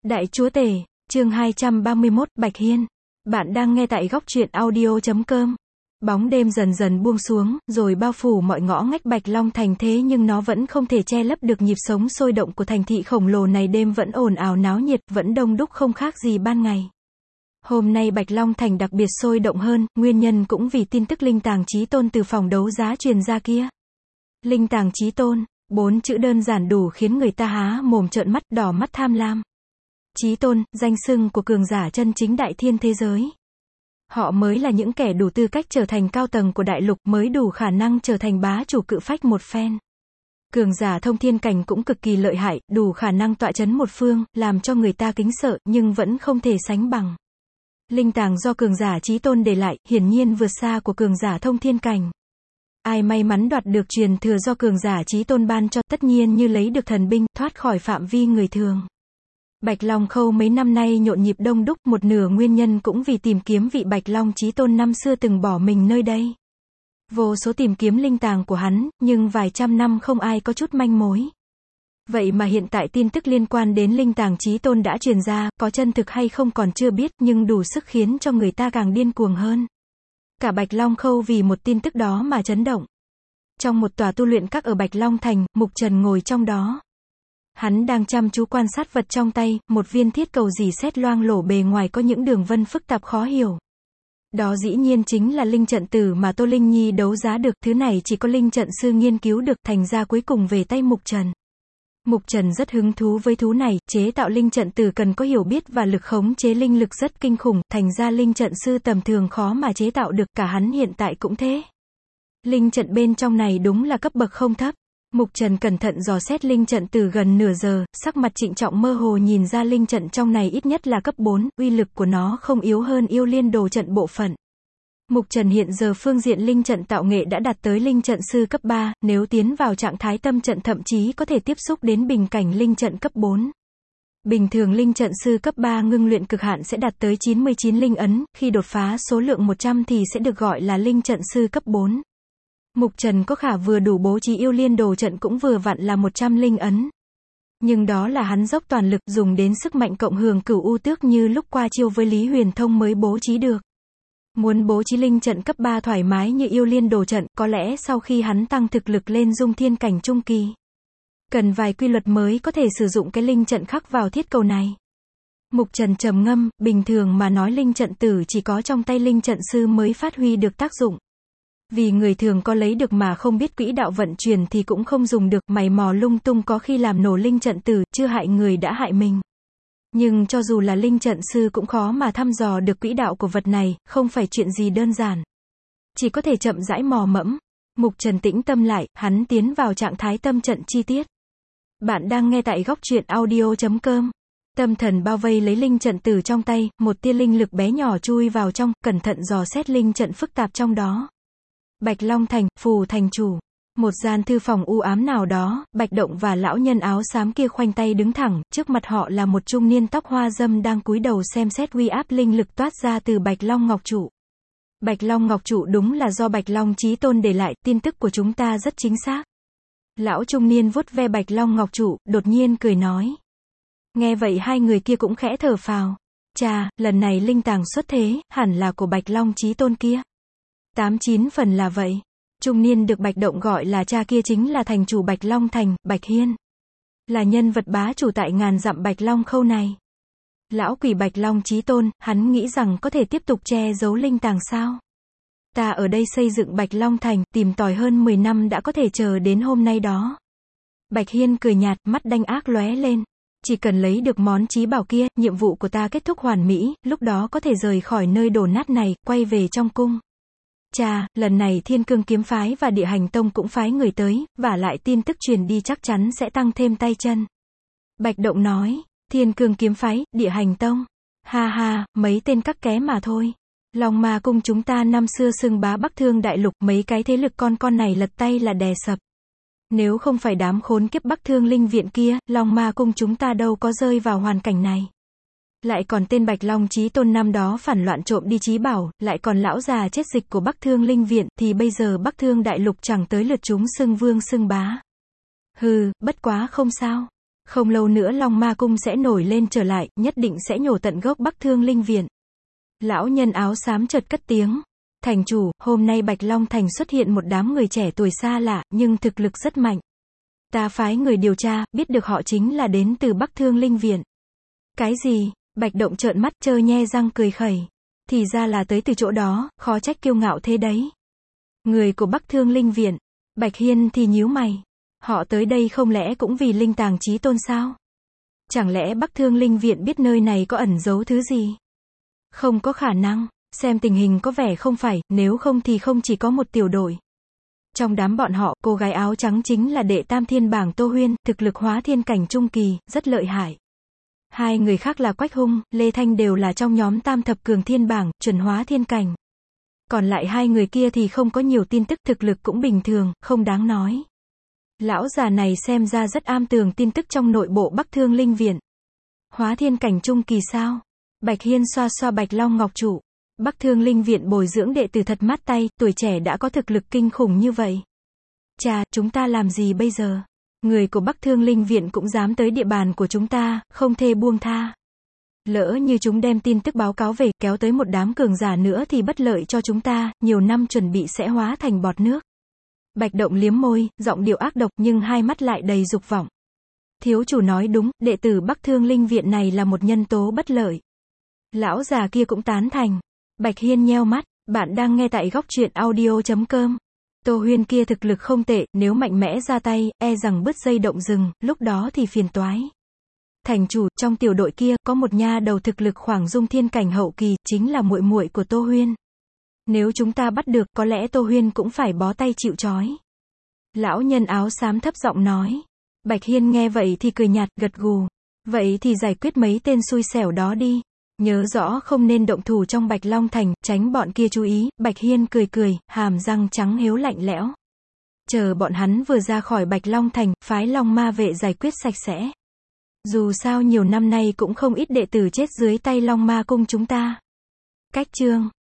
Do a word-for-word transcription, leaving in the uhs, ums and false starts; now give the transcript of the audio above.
Đại chúa tể, chương hai trăm ba mươi mốt, Bạch Hiên. Bạn đang nghe tại góc truyện audio chấm com. Bóng đêm dần dần buông xuống, rồi bao phủ mọi ngõ ngách Bạch Long thành, thế nhưng nó vẫn không thể che lấp được nhịp sống sôi động của thành thị khổng lồ này. Đêm vẫn ồn ào náo nhiệt, vẫn đông đúc không khác gì ban ngày. Hôm nay Bạch Long thành đặc biệt sôi động hơn, nguyên nhân cũng vì tin tức linh tàng chí tôn từ phòng đấu giá truyền ra kia. Linh tàng chí tôn, bốn chữ đơn giản đủ khiến người ta há mồm trợn mắt, đỏ mắt tham lam. Chí tôn, danh xưng của cường giả chân chính đại thiên thế giới. Họ mới là những kẻ đủ tư cách trở thành cao tầng của đại lục, mới đủ khả năng trở thành bá chủ cự phách một phen. Cường giả thông thiên cảnh cũng cực kỳ lợi hại, đủ khả năng tọa chấn một phương, làm cho người ta kính sợ, nhưng vẫn không thể sánh bằng. Linh tàng do cường giả chí tôn để lại, hiển nhiên vượt xa của cường giả thông thiên cảnh. Ai may mắn đoạt được truyền thừa do cường giả chí tôn ban cho, tất nhiên như lấy được thần binh, thoát khỏi phạm vi người thường. Bạch Long Khâu mấy năm nay nhộn nhịp đông đúc, một nửa nguyên nhân cũng vì tìm kiếm vị Bạch Long chí tôn năm xưa từng bỏ mình nơi đây. Vô số tìm kiếm linh tàng của hắn, nhưng vài trăm năm không ai có chút manh mối. Vậy mà hiện tại tin tức liên quan đến linh tàng chí tôn đã truyền ra, có chân thực hay không còn chưa biết, nhưng đủ sức khiến cho người ta càng điên cuồng hơn. Cả Bạch Long Khâu vì một tin tức đó mà chấn động. Trong một tòa tu luyện các ở Bạch Long thành, Mục Trần ngồi trong đó. Hắn đang chăm chú quan sát vật trong tay, một viên thiết cầu rỉ sét loang lổ, bề ngoài có những đường vân phức tạp khó hiểu. Đó dĩ nhiên chính là linh trận tử mà Tô Linh Nhi đấu giá được, thứ này chỉ có linh trận sư nghiên cứu được, thành ra cuối cùng về tay Mục Trần. Mục Trần rất hứng thú với thú này, chế tạo linh trận tử cần có hiểu biết và lực khống chế linh lực rất kinh khủng, thành ra linh trận sư tầm thường khó mà chế tạo được, cả hắn hiện tại cũng thế. Linh trận bên trong này đúng là cấp bậc không thấp. Mục Trần cẩn thận dò xét linh trận từ gần nửa giờ, sắc mặt trịnh trọng, mơ hồ nhìn ra linh trận trong này ít nhất là cấp bốn, uy lực của nó không yếu hơn yêu liên đồ trận bộ phận. Mục Trần hiện giờ phương diện linh trận tạo nghệ đã đạt tới linh trận sư cấp ba, nếu tiến vào trạng thái tâm trận thậm chí có thể tiếp xúc đến bình cảnh linh trận cấp bốn. Bình thường linh trận sư cấp ba ngưng luyện cực hạn sẽ đạt tới chín mươi chín linh ấn, khi đột phá số lượng một trăm thì sẽ được gọi là linh trận sư cấp bốn. Mục Trần có khả vừa đủ bố trí yêu liên đồ trận cũng vừa vặn là một trăm linh ấn. Nhưng đó là hắn dốc toàn lực dùng đến sức mạnh cộng hưởng cửu u tước như lúc qua chiêu với Lý Huyền Thông mới bố trí được. Muốn bố trí linh trận cấp ba thoải mái như yêu liên đồ trận, có lẽ sau khi hắn tăng thực lực lên dung thiên cảnh trung kỳ. Cần vài quy luật mới có thể sử dụng cái linh trận khắc vào thiết cầu này. Mục Trần trầm ngâm, bình thường mà nói linh trận tử chỉ có trong tay linh trận sư mới phát huy được tác dụng. Vì người thường có lấy được mà không biết quỹ đạo vận chuyển thì cũng không dùng được, mày mò lung tung có khi làm nổ linh trận tử, chưa hại người đã hại mình. Nhưng cho dù là linh trận sư cũng khó mà thăm dò được quỹ đạo của vật này, không phải chuyện gì đơn giản. Chỉ có thể chậm rãi mò mẫm. Mục Trần tĩnh tâm lại, hắn tiến vào trạng thái tâm trận chi tiết. Bạn đang nghe tại góc truyện audio chấm com. Tâm thần bao vây lấy linh trận tử trong tay, một tia linh lực bé nhỏ chui vào trong, cẩn thận dò xét linh trận phức tạp trong đó. Bạch Long thành, Phù thành chủ. Một gian thư phòng u ám nào đó, Bạch Động và lão nhân áo xám kia khoanh tay đứng thẳng, trước mặt họ là một trung niên tóc hoa râm đang cúi đầu xem xét uy áp linh lực toát ra từ Bạch Long Ngọc Trụ. Bạch Long Ngọc Trụ đúng là do Bạch Long chí tôn để lại, tin tức của chúng ta rất chính xác. Lão trung niên vuốt ve Bạch Long Ngọc Trụ, đột nhiên cười nói. Nghe vậy hai người kia cũng khẽ thở phào. Chà, lần này linh tàng xuất thế, hẳn là của Bạch Long chí tôn kia. Tám chín phần là vậy. Trung niên được Bạch Động gọi là cha kia chính là thành chủ Bạch Long thành, Bạch Hiên. Là nhân vật bá chủ tại ngàn dặm Bạch Long Khâu này. Lão quỷ Bạch Long chí tôn, hắn nghĩ rằng có thể tiếp tục che giấu linh tàng sao? Ta ở đây xây dựng Bạch Long thành, tìm tòi hơn mười năm đã có thể chờ đến hôm nay đó. Bạch Hiên cười nhạt, mắt đanh ác lóe lên. Chỉ cần lấy được món chí bảo kia, nhiệm vụ của ta kết thúc hoàn mỹ, lúc đó có thể rời khỏi nơi đổ nát này, quay về trong cung. Chà, lần này Thiên Cương kiếm phái và Địa Hành tông cũng phái người tới, và lại tin tức truyền đi chắc chắn sẽ tăng thêm tay chân. Bạch Động nói, Thiên Cương kiếm phái, Địa Hành tông. Ha ha, mấy tên các ké mà thôi. Long Ma cung chúng ta năm xưa xưng bá Bắc Thương đại lục, mấy cái thế lực con con này lật tay là đè sập. Nếu không phải đám khốn kiếp Bắc Thương linh viện kia, Long Ma cung chúng ta đâu có rơi vào hoàn cảnh này. Lại còn tên Bạch Long chí tôn năm đó phản loạn trộm đi chí bảo, lại còn lão già chết dịch của Bắc Thương linh viện, thì bây giờ Bắc Thương đại lục chẳng tới lượt chúng xưng vương xưng bá. Hừ, bất quá không sao. Không lâu nữa Long Ma Cung sẽ nổi lên trở lại, nhất định sẽ nhổ tận gốc Bắc Thương Linh Viện. Lão nhân áo xám chợt cất tiếng. Thành chủ, hôm nay Bạch Long Thành xuất hiện một đám người trẻ tuổi xa lạ, nhưng thực lực rất mạnh. Ta phái người điều tra, biết được họ chính là đến từ Bắc Thương Linh Viện. Cái gì? Bạch Động trợn mắt trơ nhe răng cười khẩy. Thì ra là tới từ chỗ đó, khó trách kiêu ngạo thế đấy. Người của Bắc Thương Linh Viện. Bạch Hiên thì nhíu mày. Họ tới đây không lẽ cũng vì linh tàng chí tôn sao? Chẳng lẽ Bắc Thương Linh Viện biết nơi này có ẩn giấu thứ gì? Không có khả năng, xem tình hình có vẻ không phải, nếu không thì không chỉ có một tiểu đội. Trong đám bọn họ, cô gái áo trắng chính là đệ tam thiên bảng Tô Huyên, thực lực hóa thiên cảnh trung kỳ, rất lợi hại. Hai người khác là Quách Hung, Lê Thanh đều là trong nhóm tam thập cường thiên bảng, chuẩn hóa thiên cảnh. Còn lại hai người kia thì không có nhiều tin tức, thực lực cũng bình thường, không đáng nói. Lão già này xem ra rất am tường tin tức trong nội bộ Bắc Thương Linh Viện. Hóa thiên cảnh trung kỳ sao? Bạch Hiên xoa xoa Bạch Long Ngọc trụ. Bắc Thương Linh Viện bồi dưỡng đệ tử thật mát tay, tuổi trẻ đã có thực lực kinh khủng như vậy. Chà, chúng ta làm gì bây giờ? Người của Bắc Thương Linh Viện cũng dám tới địa bàn của chúng ta, không thể buông tha. Lỡ như chúng đem tin tức báo cáo về, kéo tới một đám cường giả nữa thì bất lợi cho chúng ta, nhiều năm chuẩn bị sẽ hóa thành bọt nước. Bạch Động liếm môi, giọng điệu ác độc nhưng hai mắt lại đầy dục vọng. Thiếu chủ nói đúng, đệ tử Bắc Thương Linh Viện này là một nhân tố bất lợi. Lão già kia cũng tán thành. Bạch Hiên nheo mắt, bạn đang nghe tại góc truyện audio chấm com. Tô Huyên kia thực lực không tệ, nếu mạnh mẽ ra tay, e rằng bứt dây động rừng, lúc đó thì phiền toái. Thành chủ, trong tiểu đội kia, có một nha đầu thực lực khoảng dung thiên cảnh hậu kỳ, chính là muội muội của Tô Huyên. Nếu chúng ta bắt được, có lẽ Tô Huyên cũng phải bó tay chịu trói. Lão nhân áo xám thấp giọng nói. Bạch Hiên nghe vậy thì cười nhạt, gật gù. Vậy thì giải quyết mấy tên xui xẻo đó đi. Nhớ rõ không nên động thủ trong Bạch Long Thành, tránh bọn kia chú ý. Bạch Hiên cười cười, hàm răng trắng hiếu lạnh lẽo. Chờ bọn hắn vừa ra khỏi Bạch Long Thành, phái Long Ma vệ giải quyết sạch sẽ. Dù sao nhiều năm nay cũng không ít đệ tử chết dưới tay Long Ma cung chúng ta. Cách chương